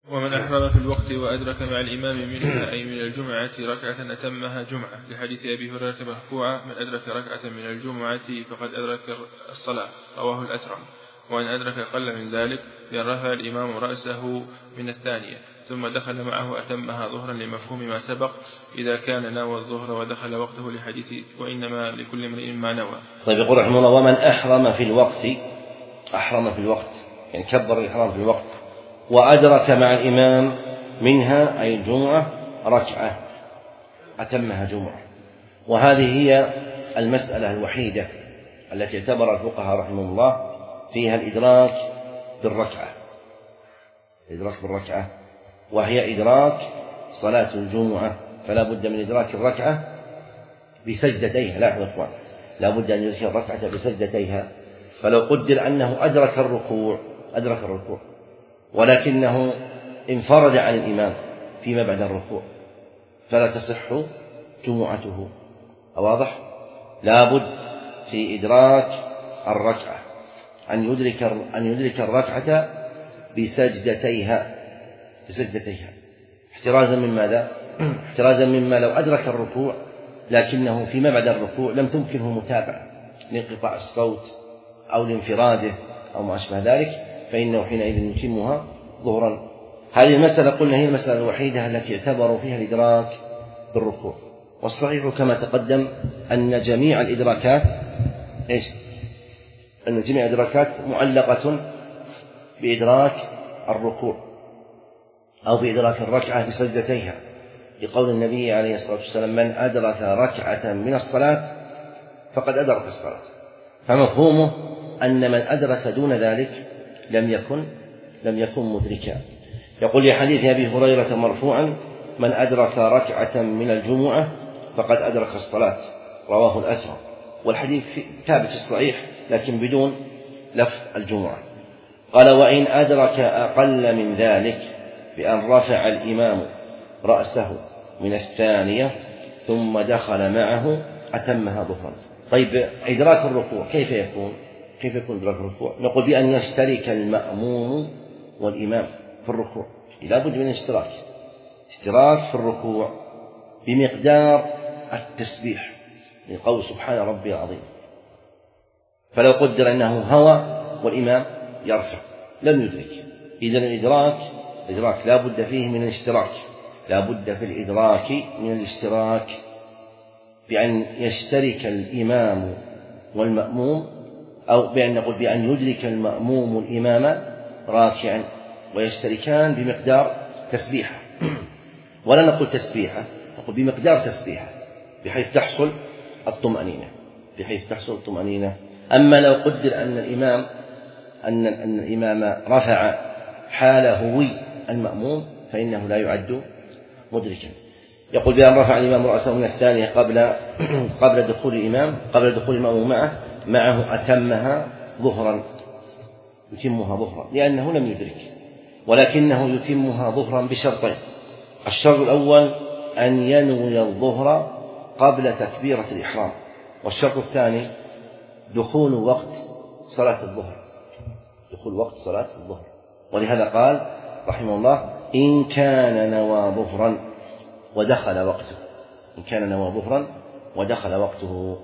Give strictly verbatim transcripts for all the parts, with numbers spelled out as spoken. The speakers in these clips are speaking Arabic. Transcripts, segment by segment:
ومن أحرم في الوقت وأدرك مع الإمام منها أي من الجمعة ركعة أتمها جمعة، لحديث أبي هريرة مرفوعا: من أدرك ركعة من الجمعة فقد أدرك الصلاة، رواه الأثرم. وأن أدرك أقل من ذلك بأن رفع الإمام رأسه من الثانية ثم دخل معه أتمها ظهرا، لمفهوم ما سبق إذا كان نوى الظهر ودخل وقته، لحديث وإنما لكل امرئ ما نوى. طيب، يقول رحمه الله: ومن أحرم في الوقت، أحرم في الوقت يعني كبر الإحرام في الوقت، وأدرك مع الإمام منها أي الجمعة ركعة أتمها جمعة. وهذه هي المسألة الوحيدة التي اعتبر الفقهاء رحمه الله فيها الإدراك بالركعة، الإدراك بالركعة، وهي إدراك صلاة الجمعة. فلا بد من إدراك الركعة بسجدتيها. لا أخوان، لا بد أن يدرك الركعة بسجدتيها. فلو قدر أنه أدرك الركوع أدرك الركوع ولكنه انفرد عن الإمام فيما بعد الركوع فلا تصح جمعته. واضح؟ لا بد في إدراك الركعة أن يدرك أن يدرك الركعة بسجدتيها بسجدتيها احترازا من ماذا؟ احترازا مما لو أدرك الركوع لكنه فيما بعد الركوع لم تمكنه متابعة لانقطاع الصوت أو لانفراده أو ما أشبه ذلك، فإنه حينئذ يتمها ظهرا. هذه المسألة قلنا هي المسألة الوحيدة التي اعتبروا فيها الإدراك بالركوع. والصحيح كما تقدم أن جميع الإدراكات إيش؟ أن جميع الإدراكات معلقة بإدراك الركوع أو بإدراك الركعة بسجدتيها، لقول النبي عليه الصلاة والسلام: من أدرك ركعة من الصلاة فقد أدرك الصلاة. فمفهومه أن من أدرك دون ذلك لم يكن لم يكن مدركا. يقول لحديث أبي هريرة مرفوعا: من أدرك ركعة من الجمعة فقد أدرك الصلاة، رواه الأثرم. والحديث ثابت في الصحيح لكن بدون لفظ الجمعة. قال: وإن أدرك أقل من ذلك بأن رفع الإمام رأسه من الثانية ثم دخل معه أتمها ظهرا. طيب، إدراك الركوع كيف يكون؟ كيف يكون إدراك الركوع؟ نقول بأن يشترك المأموم والإمام في الركوع. لا بد من اشتراك اشتراك في الركوع بمقدار التسبيح، لقول سبحان ربي العظيم. فلو قدر أنه هوى والإمام يرفع لم يدرك. إذن الإدراك الإدراك لا بد فيه من الاشتراك، لا بد في الإدراك من الاشتراك بأن يشترك الإمام والمأموم، أو بأن نقول بأن يدرك المأموم الإمام راكعا ويشتركان بمقدار تسبيحة. ولا نقول تسبيحة، نقول بمقدار تسبيحة بحيث تحصل الطمأنينة بحيث تحصل الطمأنينة. أما لو قدر أن الإمام أن أن الإمام رفع حال هوي المأموم فإنه لا يعد مدركا. يقول بأن رفع الإمام رأسه من الثانية قبل قبل دخول الإمام قبل دخول المأموم معه معه أتمها ظهرا، يتمها ظهرا لأنه لم يدرك، ولكنه يتمها ظهرا بشرطين: الشرط الأول أن ينوي الظهر قبل تكبيرة الإحرام، والشرط الثاني دخول وقت صلاة الظهر دخول وقت صلاة الظهر. ولهذا قال رحمه الله: إن كان نوى ظهرا ودخل وقته إن كان نوى ظهرا ودخل وقته.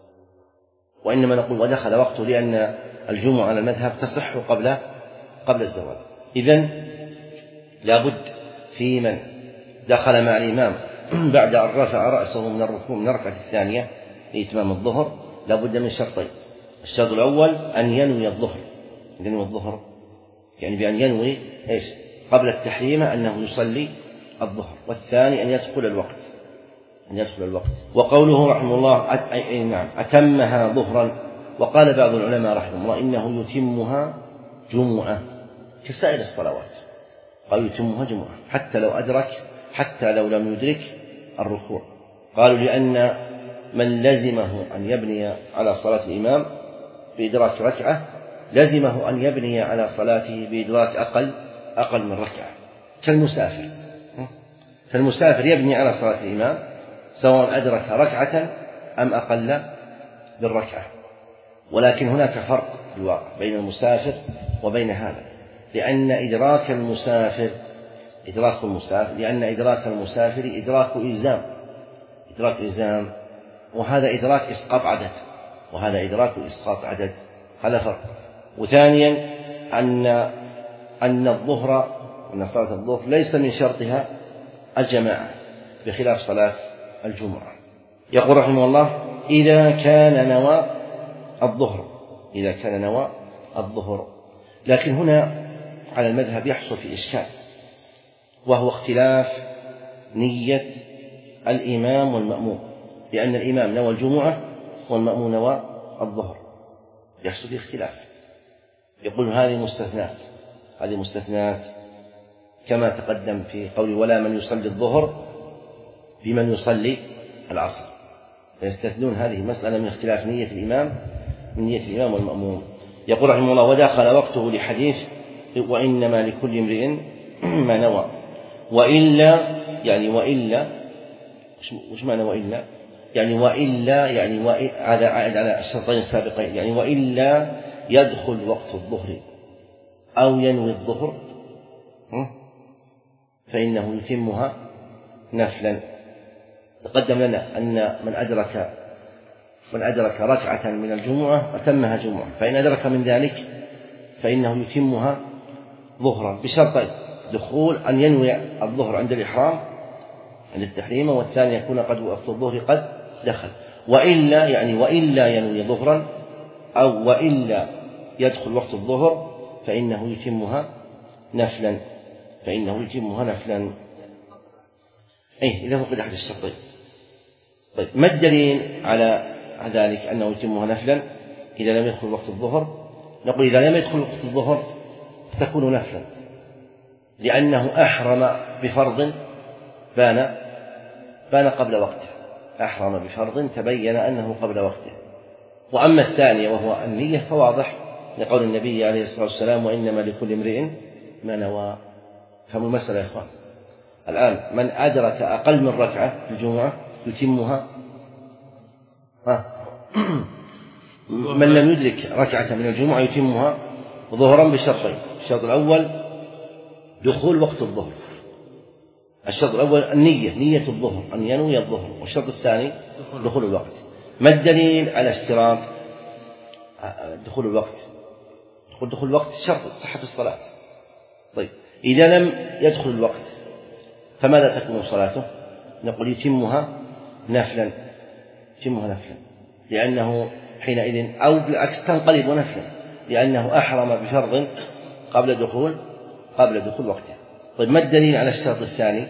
وإنما نقول ودخل وقته لأن الجمعة على المذهب تصح قبل قبل الزوال. إذن لابد في من دخل مع الإمام بعد أن رفع رأسه من الركوع من الركعة الثانية لإتمام الظهر لابد من شرطين: الشرط الأول أن ينوي الظهر ينوي الظهر يعني بأن ينوي إيش؟ قبل التحريمة أنه يصلي الظهر، والثاني أن يدخل الوقت أن يدخل الوقت. وقوله رحمه الله أت... أي نعم أتمها ظهرا. وقال بعض العلماء رحمه الله إنه يتمها جمعة كسائر الصلوات، قالوا يتمها جمعة حتى لو أدرك حتى لو لم يدرك الركوع. قالوا لأن من لزمه أن يبني على صلاة الإمام بإدراك ركعة لزمه أن يبني على صلاته بإدراك أقل أقل من ركعة، كالمسافر فالمسافر يبني على صلاة الإمام سواء أدرك ركعة أم أقل بالركعة. ولكن هناك فرق في الواقع بين المسافر وبين هذا، لأن إدراك المسافر إدراك المسافر، لأن إدراك المسافر إدراك إلزام، إدراك إلزام، وهذا إدراك إسقاط عدد، وهذا إدراك إسقاط عدد، هذا فرق. وثانيا أن أن الظهر، أن صلاة الظهر ليس من شرطها الجماعة بخلاف صلاة الجمعة. يقول رحمه الله: إذا كان نوى الظهر، إذا كان نوى الظهر. لكن هنا على المذهب يحصل في إشكال، وهو اختلاف نية الإمام والمأموم، لأن الإمام نوى الجمعة والمأموم نوى الظهر، يحصل في اختلاف. يقول هذه مستثنات، هذه مستثنات كما تقدم في قول: ولا من يصلي الظهر بمن يصلي العصر، فيستثنون هذه مسألة من اختلاف نية الإمام من نية الإمام والمأموم. يقول رحمه الله: ودخل وقته لحديث وإنما لكل امرئ ما نوى. وإلا يعني وإلا وش معنى وإلا؟ يعني وإلا يعني هذا عائد على الشرطين السابقين، يعني وإلا يدخل وقت الظهر أو ينوي الظهر فإنه يتمها نفلا. تقدم لنا أن من أدرك من أدرك ركعة من الجمعة أتمها جمعة، فإن أدرك من ذلك فإنه يتمها ظهرا بشرطين: دخول أن ينوي الظهر عند الإحرام عند التحريم، والثاني يكون قد وقت الظهر قد دخل. وإلا يعني وإلا ينوي ظهرا أو وإلا يدخل وقت الظهر فإنه يتمها نفلا، فإنه يتمها نفلا. إيه إذا فقد أحد الشرطين. طيب ما الدليل على ذلك أنه يتمها نفلا إذا لم يدخل وقت الظهر؟ نقول إذا لم يدخل وقت الظهر تكون نفلا، لأنه أحرم بفرض بان بان قبل وقته، أحرم بفرض تبين أنه قبل وقته. وأما الثانية وهو النية فواضح لقول النبي عليه الصلاة والسلام: وإنما لكل امرئ ما نوى. فهم المسألة يا إخوان. الآن من أدرك أقل من ركعة في الجمعة يتمها، من لم يدرك ركعة من الجمعة يتمها ظهرا بشرطين: الشرط الأول دخول وقت الظهر، الشرط الأول النية، نية الظهر أن ينوي الظهر، والشرط الثاني دخول الوقت. ما الدليل على اشتراط دخول الوقت؟ دخول دخول الوقت شرط صحة الصلاة. طيب إذا لم يدخل الوقت فماذا تكون صلاته؟ نقول يتمها نفلا، يتمها نفلا، لأنه حينئذ أو بالعكس تنقلب نفلا، لأنه أحرم بفرض قبل دخول قبل دخول وقته. طيب ما الدليل على الشرط الثاني؟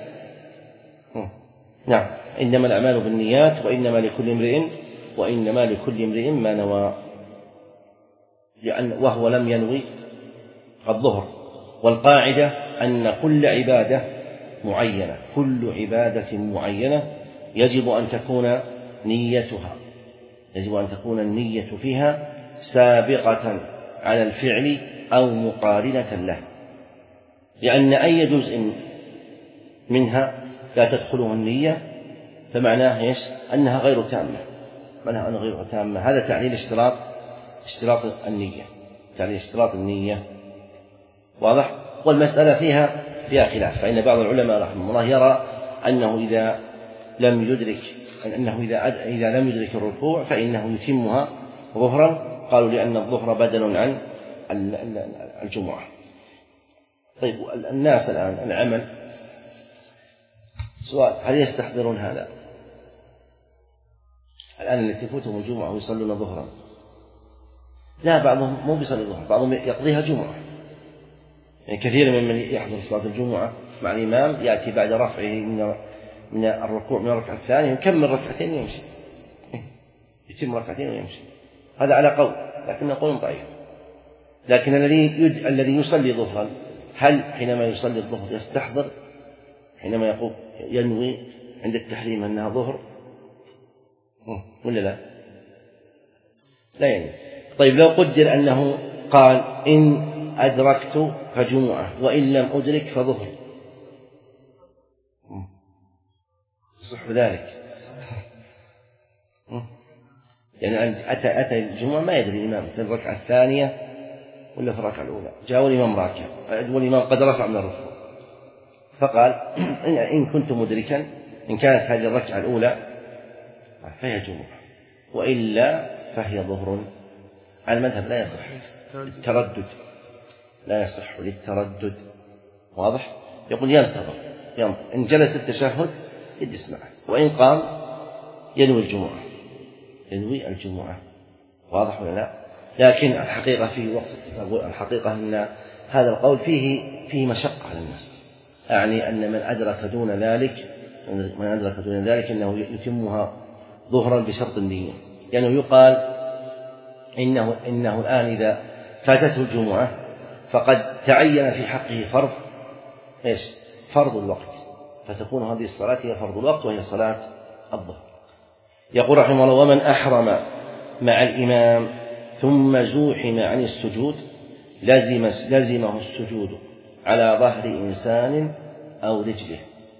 نعم: إنما الأعمال بالنيات وإنما لكل امرئ وإنما لكل امرئ ما نوى، لأن وهو لم ينوي الظهر. والقاعدة أن كل عبادة معينة كل عبادة معينة يجب أن تكون نيتها يجب أن تكون النية فيها سابقة على الفعل أو مقارنة له، لأن أي جزء منها لا تدخله النية فمعناه إيش؟ أنها غير تامة، معناها أنها غير تامة. هذا تعليل اشتراط اشتراط النية، تعليل اشتراط النية. واضح؟ والمسألة فيها فيها خلاف، فإن بعض العلماء رحمه الله يرى أنه إذا لم يدرك أنه إذا إذا لم يدرك الركوع فإنه يتمها ظهرا، قالوا لأن الظهر بدل عن الجمعة. طيب الناس الآن العمل، سؤال: هل يستحضرون هذا الآن اللي تفوتهم الجمعة ويصلون ظهرا؟ لا، بعضهم مو بيصلي ظهر، بعضهم يقضيها جمعة. يعني كثير ممن يحضر صلاة الجمعة مع الإمام يأتي بعد رفعه من من الركوع من الركعة الثانية يكمل ركعتين ويمشي، يتم ركعتين ويمشي. هذا على قول، لكن قول ضعيف. لكن الذي يد... الذي يصلي ظهرا، هل حينما يصلي الظهر يستحضر حينما يقول ينوي عند التحريم أنها ظهر ولا لا؟ لا ينوي. طيب لو قدر أنه قال إن أدركت فجمعة وإن لم أدرك فظهر، يصح ذلك؟ يعني أتى أتى الجمعة ما يدري الإمام في الركعة الثانية ولا في الركعة الأولى، جاء الإمام راكع والإمام قد رفع من الركوع، فقال إن كنت مدركا، إن كانت هذه الركعة الأولى فهي جمعة، وإلا فهي ظهر. على المذهب لا يصح للتردد، لا يصح للتردد. واضح؟ يقول ينتظر ينظر، إن جلس التشهد يجلس معه، وإن قام ينوي الجمعة، ينوي الجمعة. واضح ولا لا؟ لكن الحقيقة في وقت الحقيقة أن هذا القول فيه فيه مشقة على الناس، يعني أن من أدرك دون ذلك من أدرك دون ذلك أنه يتمها ظهرا بشرط النية، لأنه يعني يقال إنه إنه الآن إذا فاتته الجمعة فقد تعين في حقه فرض إيش؟ فرض الوقت، فتكون هذه الصلاة هي فرض الوقت وهي صلاة الظهر. يقول رحمه الله: ومن أحرم مع الإمام ثم زوحم عن السجود لزم لزمه السجود على ظهر إنسان أو رجله.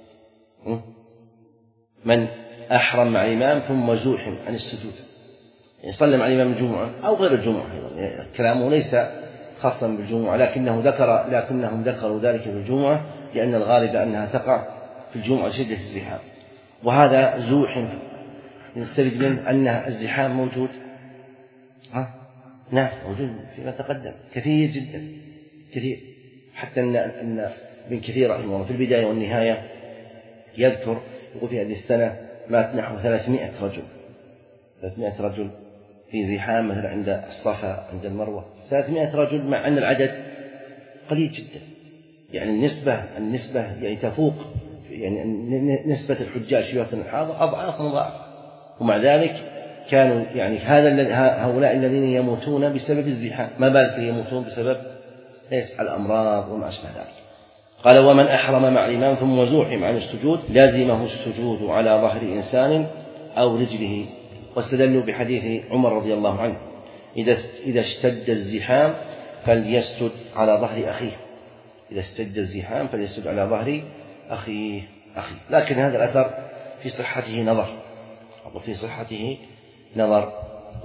من أحرم مع الإمام ثم زوحم عن السجود، يعني صلى مع الإمام الجمعة أو غير الجمعة، يعني كلامه ليس خاصا بالجمعة، لكنه ذكر لكنهم ذكروا ذلك في الجمعة لأن الغالب أنها تقع في الجمعة شدة الزحام. وهذا زوحم نستفيد منه أن الزحام موجود، ها؟ نعم موجود فيما تقدم كثير جدا كثير، حتى أن أن ابن كثير رحمه الله في البداية والنهاية يذكر يقول في هذه السنة مات نحو ثلاثمائة رجل ثلاثمائة رجل في زحام مثلا عند الصفا عند المروة، ثلاثمائة رجل مع أن العدد قليل جدا، يعني النسبة النسبة يعني تفوق يعني نسبة الحجاج في وقت الحاضر أضعاف مضاعفة، ومع ذلك كانوا يعني هذا هؤلاء الذين يموتون بسبب الزحام، ما بالك يموتون بسبب ايش؟ الأمراض وما أشبه ذلك. قال: ومن أحرم مع الإمام ثم زوحم عن السجود لازمه السجود على ظهر إنسان أو رجله. واستدلوا بحديث عمر رضي الله عنه: إذا إذا اشتد الزحام فليسجد على ظهر أخيه، إذا اشتد الزحام فليسجد على ظهر أخيه أخيه لكن هذا الأثر في صحته نظر، وفي صحته نظر.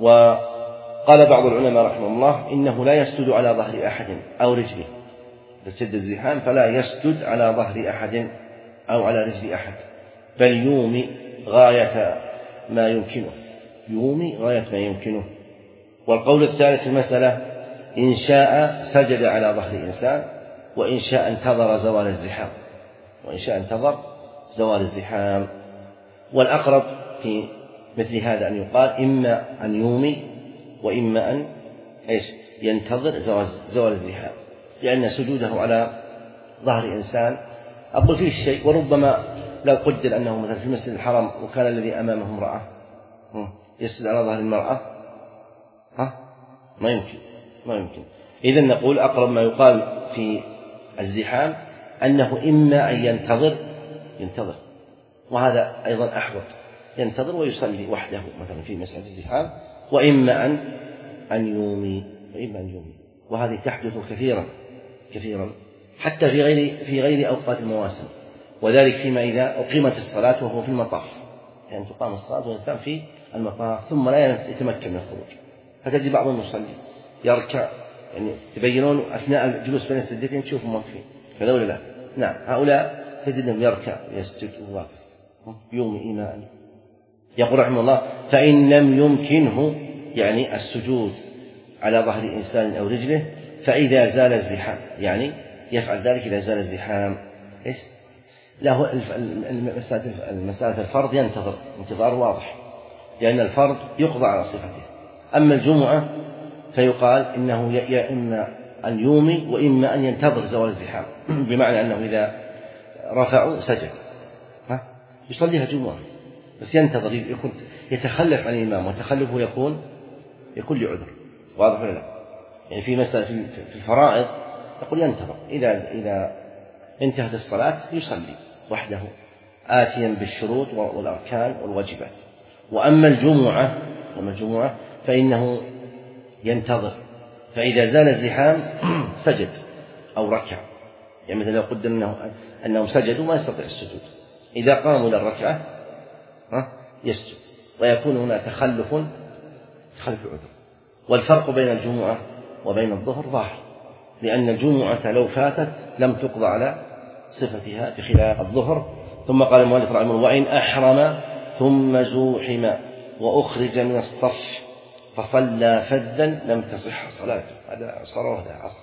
وقال بعض العلماء رحمه الله: إنه لا يسجد على ظهر أحد أو رجله، إذا اشتد الزحام فلا يسجد على ظهر أحد أو على رجل أحد، بل يومي غاية ما يمكنه، يومي غاية ما يمكنه. والقول الثالث في المسألة: إن شاء سجد على ظهر إنسان، وإن شاء انتظر زوال الزحام، وإن شاء انتظر زوال الزحام. والأقرب في مثل هذا أن يقال إما أن يومي وإما أن إيش؟ ينتظر زوال الزحام، لأن سجوده على ظهر إنسان أقول فيه الشيء. وربما لو قدر أنه مثلا في المسجد الحرام وكان الذي أمامه امرأة يسجد على ظهر المرأة، ها؟ ما يمكن ما يمكن إذن نقول أقرب ما يقال في الزحام أنه إما أن ينتظر ينتظر وهذا أيضا أحوط، ينتظر ويصلي وحده مثلا في مسألة الزحام، وإما أن أن يومي وإما أن يومي وهذه تحدث كثيرا كثيرا حتى في غير في غير أوقات المواسم، وذلك فيما إذا أقيمت الصلاة وهو في المطاف، يعني تقام الصلاة والإنسان في المطاف ثم لا يتمكن من الخروج، فتجد بعض المصلي يركع، يعني تبينون أثناء الجلوس بين السجدتين تشوفوا موقفين كذا ولا لا؟ نعم، هؤلاء تجدهم يركع يسجد وواقف يومي إيمان. يقول رحمه الله: فإن لم يمكنه يعني السجود على ظهر إنسان أو رجله فإذا زال الزحام، يعني يفعل ذلك إذا زال الزحام. إيش؟ له المسألة الفرض ينتظر انتظار واضح، لأن الفرض يقضى على صفته. أما الجمعة فيقال إنه يا إما أن يومي وإما أن ينتظر زوال الزحام، بمعنى أنه إذا رفعوا سجد ها يصليها جمعة، بس ينتظر يكون يتخلف عن الإمام، وتخلفه يكون يكون لعذر. واضح ولا لا؟ يعني في مسألة في الفرائض يقول ينتظر، إذا إذا انتهت الصلاة يصلي وحده آتيا بالشروط والأركان والواجبات. وأما الجمعة وأما الجمعة فإنه ينتظر، فإذا زال الزحام سجد أو ركع، يعني مثلا لو قدر أنه أنهم سجدوا ما يستطيع السجود، إذا قاموا إلى الركعة يسجد، ويكون هنا تخلف تخلف العذر. والفرق بين الجمعة وبين الظهر ظاهر، لأن الجمعة لو فاتت لم تقضى على صفتها بخلاف الظهر. ثم قال المؤلف رحمه الله: وإن أحرم ثم زوحم وأخرج من الصف فصلى فذا لم تصح صلاته. هذا عصر وهذا عصر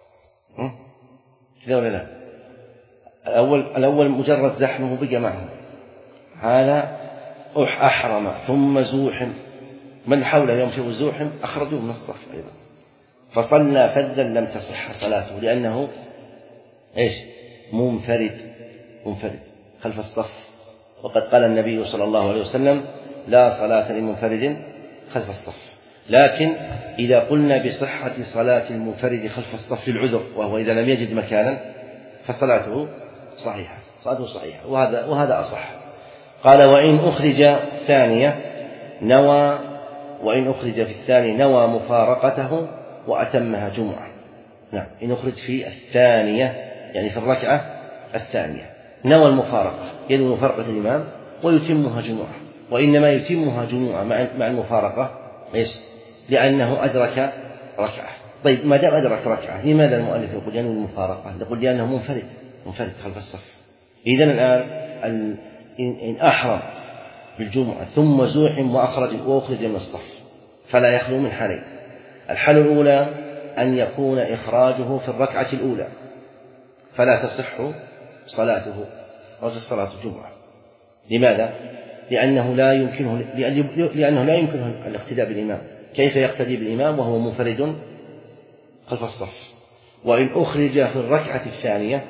كذا ولا لا؟ الأول الأول مجرد زحمه بقى معه، هذا أحرم ثم زوحم، من حوله يوم شافوا زوحم أخرجوه من الصف أيضا، فصلى فذا لم تصح صلاته لأنه إيش؟ منفرد منفرد خلف الصف. وقد قال النبي صلى الله عليه وسلم: لا صلاة لمنفرد خلف الصف. لكن إذا قلنا بصحة صلاة المنفرد خلف الصف للعذر، وهو إذا لم يجد مكانا، فصلاته صحيحة صلاته صحيحة، وهذا وهذا أصح. قال: وإن أخرج ثانية نوى وإن أخرج في الثاني نوى مفارقته وأتمها جمعة. نعم، إن أخرج في الثانية يعني في الركعة الثانية نوى المفارقة، ينوي مفارقة الإمام ويتمها جمعة، وإنما يتمها جمعة مع المفارقة إيش؟ لأنه أدرك ركعة. طيب، ما دام أدرك ركعة لماذا المؤلف يقول ينوي المفارقة؟ يقول لأنه منفرد منفرد خلف الصف. إذن الآن إن أحرم بالجمعة ثم زوحم وأخرج وأخرج من الصف فلا يخلو من حالين: الحالة الأولى أن يكون إخراجه في الركعة الأولى فلا تصح صلاته رجل صلاة الجمعة. لماذا؟ لأنه لا يمكنه لأنه لا يمكنه الاقتداء بالإمام. كيف يقتدي بالإمام وهو منفرد خلف الصف؟ وإن أخرج في الركعة الثانية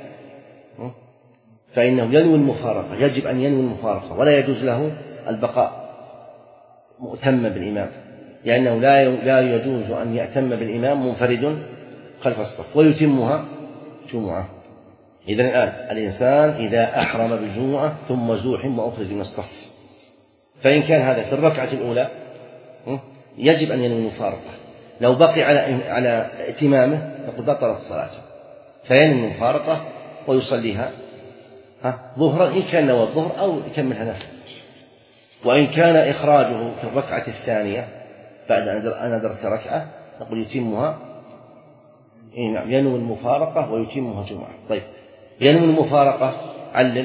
فإنه ينوي المفارقة، يجب أن ينوي المفارقة، ولا يجوز له البقاء مؤتم بالإمام، لأنه لا لا يجوز أن يأتم بالإمام منفرد خلف الصف ويتمها جمعة. إذن الآن الإنسان إذا أحرم بالجمعة ثم زوحم وأخرج من الصف، فإن كان هذا في الركعة الأولى يجب أن ينوي المفارقة. لو بقي على على ائتمامه نقول بطلت صلاته، فينوي المفارقة ويصليها ظهرا إن كان نوى الظهر أو يكملها نفل. وإن كان إخراجه في الركعة الثانية بعد أن أدرك ركعة نقول يتمها، ينوي المفارقة ويتمها جمعة. طيب، ينوي المفارقة علل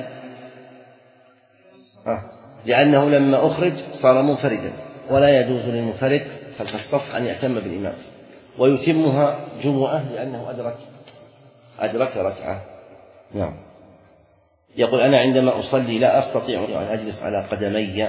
آه. لأنه لما أخرج صار منفردا، ولا يجوز للمنفرد خلف الصف أن يأتم بالإمام، ويتمها جمعة لأنه أدرك أدرك ركعة. نعم. يقول: أنا عندما أصلي لا أستطيع أن أجلس على قدمي،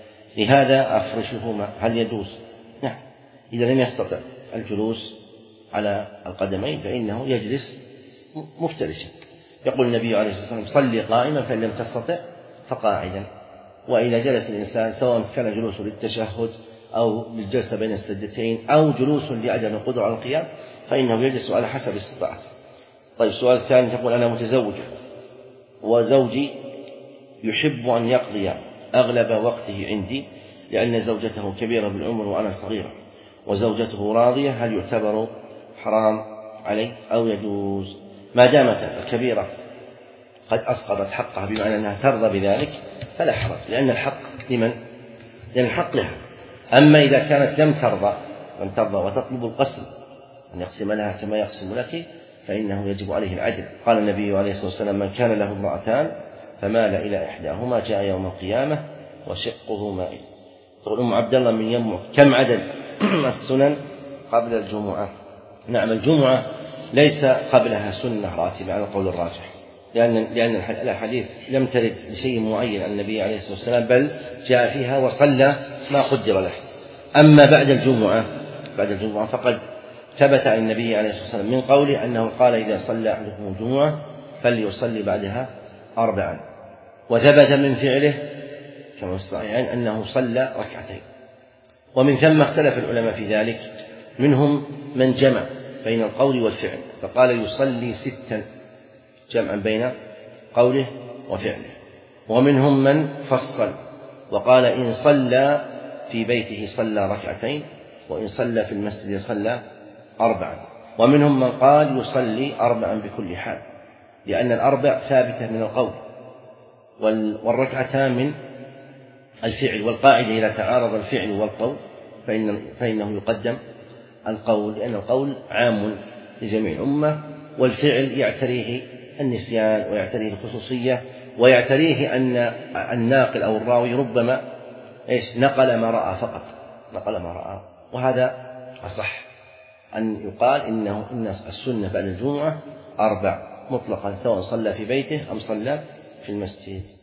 لهذا أفرشهما، هل يجوز؟ نعم، إذا لم يستطع الجلوس على القدمين فإنه يجلس مفترشا. يقول النبي عليه الصلاة والسلام: صلي قائما فإن لم تستطع فقاعدا. وإذا جلس الإنسان سواء كان جلوسه للتشهد أو للجلسة بين السجدتين أو جلوس لعدم القدرة على القيام فإنه يجلس على حسب استطاعته. طيب، السؤال الثاني تقول: أنا متزوجة وزوجي يحب أن يقضي أغلب وقته عندي لأن زوجته كبيرة بالعمر وأنا صغيرة، وزوجته راضية، هل يعتبر حرام علي أو يجوز؟ ما دامت الكبيرة قد أسقطت حقها بمعنى أنها ترضى بذلك فلا حرج، لأن الحق لمن؟ لأن الحق لها. أما إذا كانت لم ترضى لم ترضى وتطلب القسم أن يقسم لها كما يقسم لك فإنه يجب عليه العدل. قال النبي عليه الصلاة والسلام: من كان له امرأتان فمال إلى إحداهما جاء يوم القيامة وشقه مائل. تقول أم عبد الله: من يوم كم عدد السنن قبل الجمعة؟ نعم، الجمعة ليس قبلها سنة راتبة على القول الراجح، لأن لأن الحديث لم ترد بشيء معين عن النبي عليه الصلاة والسلام، بل جاء فيها وصلى ما قدر له. أما بعد الجمعة بعد الجمعة فقد ثبت عن النبي عليه الصلاة والسلام من قوله أنه قال: إذا صلى أحدكم الجمعة فليصلي بعدها أربعا. وثبت من فعله كما الصحيحين أنه صلى ركعتين. ومن ثم اختلف العلماء في ذلك، منهم من جمع بين القول والفعل فقال يصلي ستا جمعا بين قوله وفعله، ومنهم من فصل وقال إن صلى في بيته صلى ركعتين، وإن صلى في المسجد صلى أربعا. ومنهم من قال يصلي أربعا بكل حال، لأن الأربع ثابتة من القول والركعتان من الفعل، والقاعدة إذا تعارض الفعل والقول فإن فإنه يقدم القول، لأن القول عام لجميع الأمة والفعل يعتريه النسيان ويعتريه الخصوصية ويعتريه أن الناقل أو الراوي ربما إيش نقل ما رأى فقط، نقل ما رأى، وهذا أصح أن يقال إنه إن السنة بعد الجمعة أربع مطلقا، سواء صلى في بيته أم صلى في المسجد.